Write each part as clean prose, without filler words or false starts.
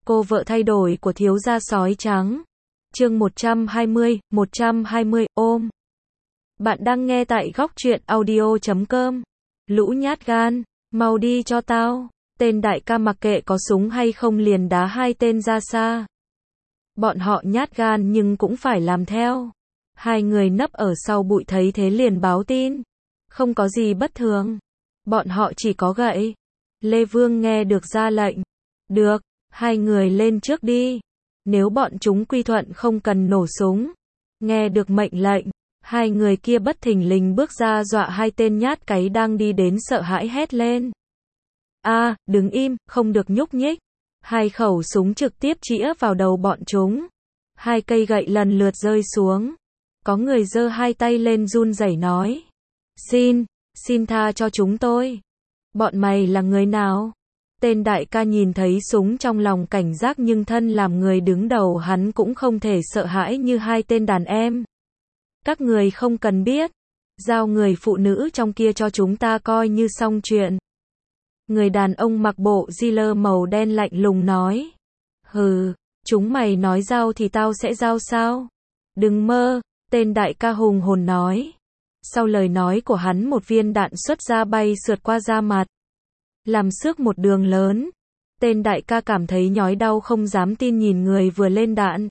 Cô vợ thay đổi của thiếu gia sói trắng. Chương 120, ôm. Bạn đang nghe tại góc truyện audio.com. Lũ nhát gan, mau đi cho tao. Tên đại ca mặc kệ có súng hay không liền đá hai tên ra xa. Bọn họ nhát gan nhưng cũng phải làm theo. Hai người nấp ở sau bụi thấy thế liền báo tin. Không có gì bất thường. Bọn họ chỉ có gậy. Lê Vương nghe được ra lệnh. Được, hai người lên trước đi. Nếu bọn chúng quy thuận không cần nổ súng. Nghe được mệnh lệnh, hai người kia bất thình lình bước ra dọa hai tên nhát cái đang đi đến sợ hãi hét lên. Đứng im, không được nhúc nhích. Hai khẩu súng trực tiếp chĩa vào đầu bọn chúng. Hai cây gậy lần lượt rơi xuống. Có người giơ hai tay lên run rẩy nói. Xin tha cho chúng tôi. Bọn mày là người nào? Tên đại ca nhìn thấy súng trong lòng cảnh giác nhưng thân làm người đứng đầu hắn cũng không thể sợ hãi như hai tên đàn em. Các người không cần biết. Giao người phụ nữ trong kia cho chúng ta coi như xong chuyện. Người đàn ông mặc bộ Gila màu đen lạnh lùng nói. Hừ, chúng mày nói giao thì tao sẽ giao sao? Đừng mơ, tên đại ca hùng hồn nói. Sau lời nói của hắn một viên đạn xuất ra bay sượt qua da mặt. Làm xước một đường lớn. Tên đại ca cảm thấy nhói đau không dám tin nhìn người vừa lên đạn.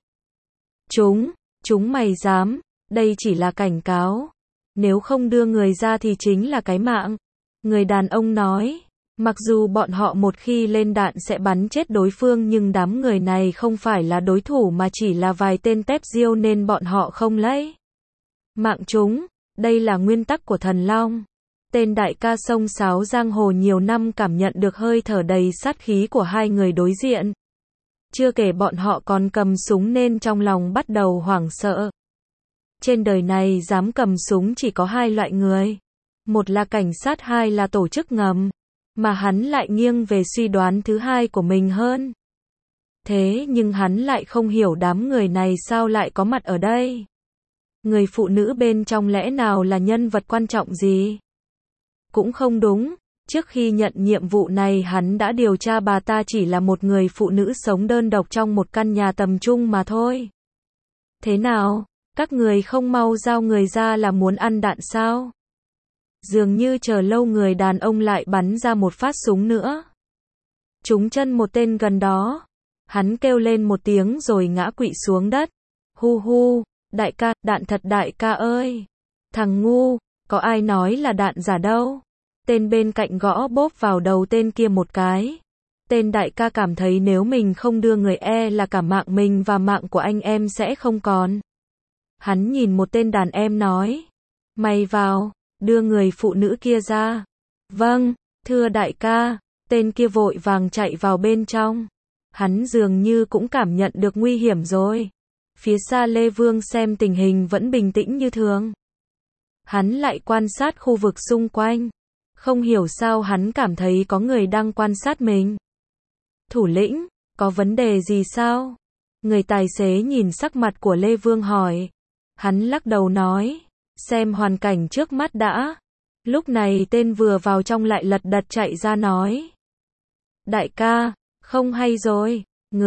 Chúng mày dám, đây chỉ là cảnh cáo. Nếu không đưa người ra thì chính là cái mạng. Người đàn ông nói, mặc dù bọn họ một khi lên đạn sẽ bắn chết đối phương nhưng đám người này không phải là đối thủ mà chỉ là vài tên tép diêu nên bọn họ không lấy mạng chúng. Đây là nguyên tắc của Thần Long. Tên đại ca sông sáo giang hồ nhiều năm cảm nhận được hơi thở đầy sát khí của hai người đối diện. Chưa kể bọn họ còn cầm súng nên trong lòng bắt đầu hoảng sợ. Trên đời này dám cầm súng chỉ có hai loại người. Một là cảnh sát, hai là tổ chức ngầm. Mà hắn lại nghiêng về suy đoán thứ hai của mình hơn. Thế nhưng hắn lại không hiểu đám người này sao lại có mặt ở đây. Người phụ nữ bên trong lẽ nào là nhân vật quan trọng gì? Cũng không đúng, trước khi nhận nhiệm vụ này hắn đã điều tra bà ta chỉ là một người phụ nữ sống đơn độc trong một căn nhà tầm trung mà thôi. Thế nào, các người không mau giao người ra là muốn ăn đạn sao? Dường như chờ lâu người đàn ông lại bắn ra một phát súng nữa. Trúng chân một tên gần đó. Hắn kêu lên một tiếng rồi ngã quỵ xuống đất. Hu, đại ca, đạn thật đại ca ơi. Thằng ngu, có ai nói là đạn giả đâu. Tên bên cạnh gõ bóp vào đầu tên kia một cái. Tên đại ca cảm thấy nếu mình không đưa người là cả mạng mình và mạng của anh em sẽ không còn. Hắn nhìn một tên đàn em nói. Mày vào, đưa người phụ nữ kia ra. Vâng, thưa đại ca. Tên kia vội vàng chạy vào bên trong. Hắn dường như cũng cảm nhận được nguy hiểm rồi. Phía xa Lê Vương xem tình hình vẫn bình tĩnh như thường. Hắn lại quan sát khu vực xung quanh. Không hiểu sao hắn cảm thấy có người đang quan sát mình. Thủ lĩnh, có vấn đề gì sao? Người tài xế nhìn sắc mặt của Lê Vương hỏi. Hắn lắc đầu nói. Xem hoàn cảnh trước mắt đã. Lúc này tên vừa vào trong lại lật đật chạy ra nói. Đại ca, không hay rồi.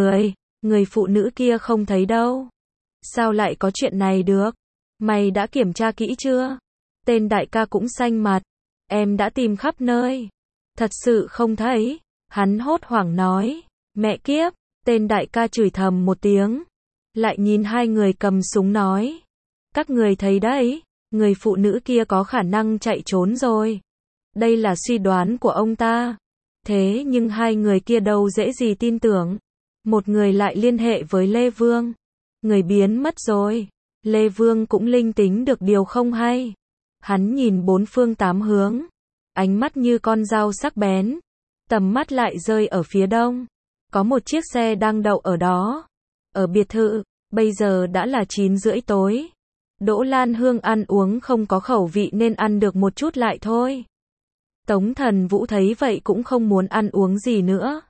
Người phụ nữ kia không thấy đâu. Sao lại có chuyện này được? Mày đã kiểm tra kỹ chưa? Tên đại ca cũng xanh mặt. Em đã tìm khắp nơi. Thật sự không thấy. Hắn hốt hoảng nói. Mẹ kiếp. Tên đại ca chửi thầm một tiếng. Lại nhìn hai người cầm súng nói. Các người thấy đấy. Người phụ nữ kia có khả năng chạy trốn rồi. Đây là suy đoán của ông ta. Thế nhưng hai người kia đâu dễ gì tin tưởng. Một người lại liên hệ với Lê Vương. Người biến mất rồi. Lê Vương cũng linh tính được điều không hay. Hắn nhìn bốn phương tám hướng. Ánh mắt như con dao sắc bén. Tầm mắt lại rơi ở phía đông. Có một chiếc xe đang đậu ở đó. Ở biệt thự, bây giờ đã là 9:30 tối. Đỗ Lan Hương ăn uống không có khẩu vị nên ăn được một chút lại thôi. Tống Thần Vũ thấy vậy cũng không muốn ăn uống gì nữa.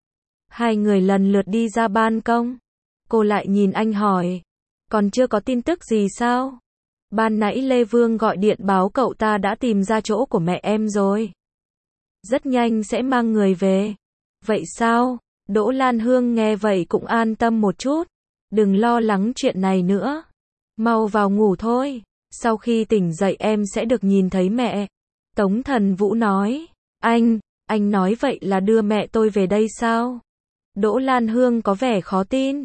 Hai người lần lượt đi ra ban công. Cô lại nhìn anh hỏi. Còn chưa có tin tức gì sao? Ban nãy Lê Vương gọi điện báo cậu ta đã tìm ra chỗ của mẹ em rồi. Rất nhanh sẽ mang người về. Vậy sao? Đỗ Lan Hương nghe vậy cũng an tâm một chút. Đừng lo lắng chuyện này nữa. Mau vào ngủ thôi. Sau khi tỉnh dậy em sẽ được nhìn thấy mẹ. Tống Thần Vũ nói. Anh nói vậy là đưa mẹ tôi về đây sao? Đỗ Lan Hương có vẻ khó tin.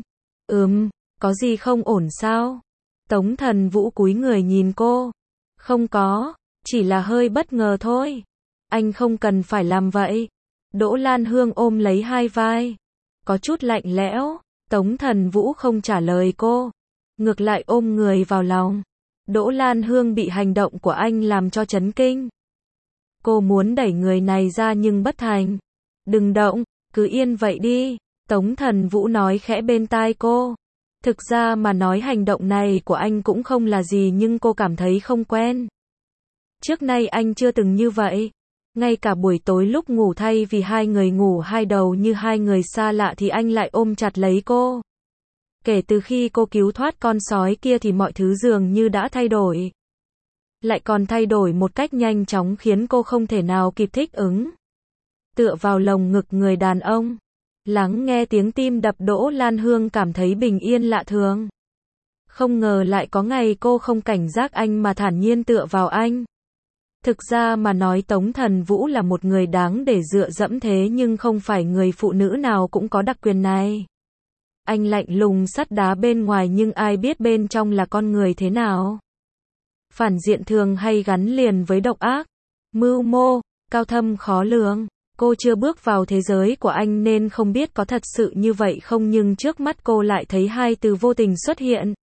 Có gì không ổn sao? Tống Thần Vũ cúi người nhìn cô. Không có, chỉ là hơi bất ngờ thôi. Anh không cần phải làm vậy. Đỗ Lan Hương ôm lấy hai vai. Có chút lạnh lẽo. Tống Thần Vũ không trả lời cô. Ngược lại ôm người vào lòng. Đỗ Lan Hương bị hành động của anh làm cho chấn kinh. Cô muốn đẩy người này ra nhưng bất thành. Đừng động, cứ yên vậy đi. Tống Thần Vũ nói khẽ bên tai cô. Thực ra mà nói hành động này của anh cũng không là gì nhưng cô cảm thấy không quen. Trước nay anh chưa từng như vậy. Ngay cả buổi tối lúc ngủ thay vì hai người ngủ hai đầu như hai người xa lạ thì anh lại ôm chặt lấy cô. Kể từ khi cô cứu thoát con sói kia thì mọi thứ dường như đã thay đổi. Lại còn thay đổi một cách nhanh chóng khiến cô không thể nào kịp thích ứng. Tựa vào lồng ngực người đàn ông. Lắng nghe tiếng tim đập Đỗ Lan Hương cảm thấy bình yên lạ thường. Không ngờ lại có ngày cô không cảnh giác anh mà thản nhiên tựa vào anh. Thực ra mà nói Tống Thần Vũ là một người đáng để dựa dẫm thế nhưng không phải người phụ nữ nào cũng có đặc quyền này. Anh lạnh lùng sắt đá bên ngoài nhưng ai biết bên trong là con người thế nào. Phản diện thường hay gắn liền với độc ác, mưu mô, cao thâm khó lường. Cô chưa bước vào thế giới của anh nên không biết có thật sự như vậy không nhưng trước mắt cô lại thấy hai từ vô tình xuất hiện.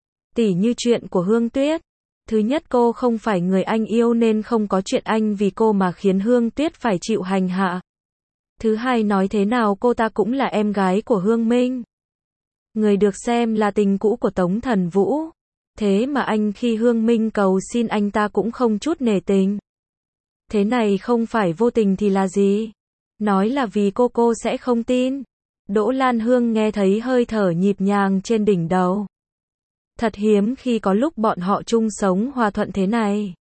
Tỉ như chuyện của Hương Tuyết. Thứ nhất cô không phải người anh yêu nên không có chuyện anh vì cô mà khiến Hương Tuyết phải chịu hành hạ. Thứ hai nói thế nào cô ta cũng là em gái của Hương Minh. Người được xem là tình cũ của Tống Thần Vũ. Thế mà anh khi Hương Minh cầu xin anh ta cũng không chút nể tình. Thế này không phải vô tình thì là gì? Nói là vì cô sẽ không tin. Đỗ Lan Hương nghe thấy hơi thở nhịp nhàng trên đỉnh đầu. Thật hiếm khi có lúc bọn họ chung sống hòa thuận thế này.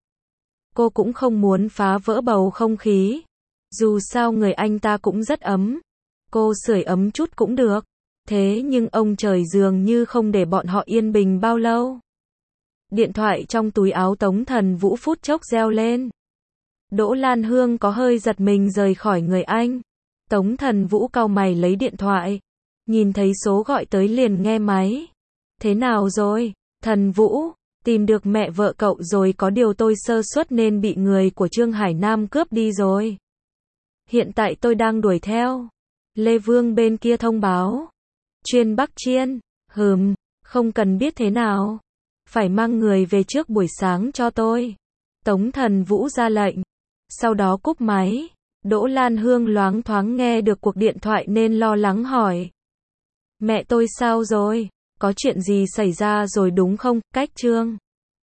Cô cũng không muốn phá vỡ bầu không khí. Dù sao người anh ta cũng rất ấm. Cô sưởi ấm chút cũng được. Thế nhưng ông trời dường như không để bọn họ yên bình bao lâu. Điện thoại trong túi áo Tống Thần Vũ phút chốc reo lên. Đỗ Lan Hương có hơi giật mình rời khỏi người anh. Tống Thần Vũ cau mày lấy điện thoại. Nhìn thấy số gọi tới liền nghe máy. Thế nào rồi? Thần Vũ, tìm được mẹ vợ cậu rồi có điều tôi sơ suất nên bị người của Trương Hải Nam cướp đi rồi. Hiện tại tôi đang đuổi theo. Lê Vương bên kia thông báo. Chuyên Bắc Chiên. Không cần biết thế nào. Phải mang người về trước buổi sáng cho tôi. Tống Thần Vũ ra lệnh. Sau đó cúp máy. Đỗ Lan Hương loáng thoáng nghe được cuộc điện thoại nên lo lắng hỏi. Mẹ tôi sao rồi? Có chuyện gì xảy ra rồi đúng không? Cách Trương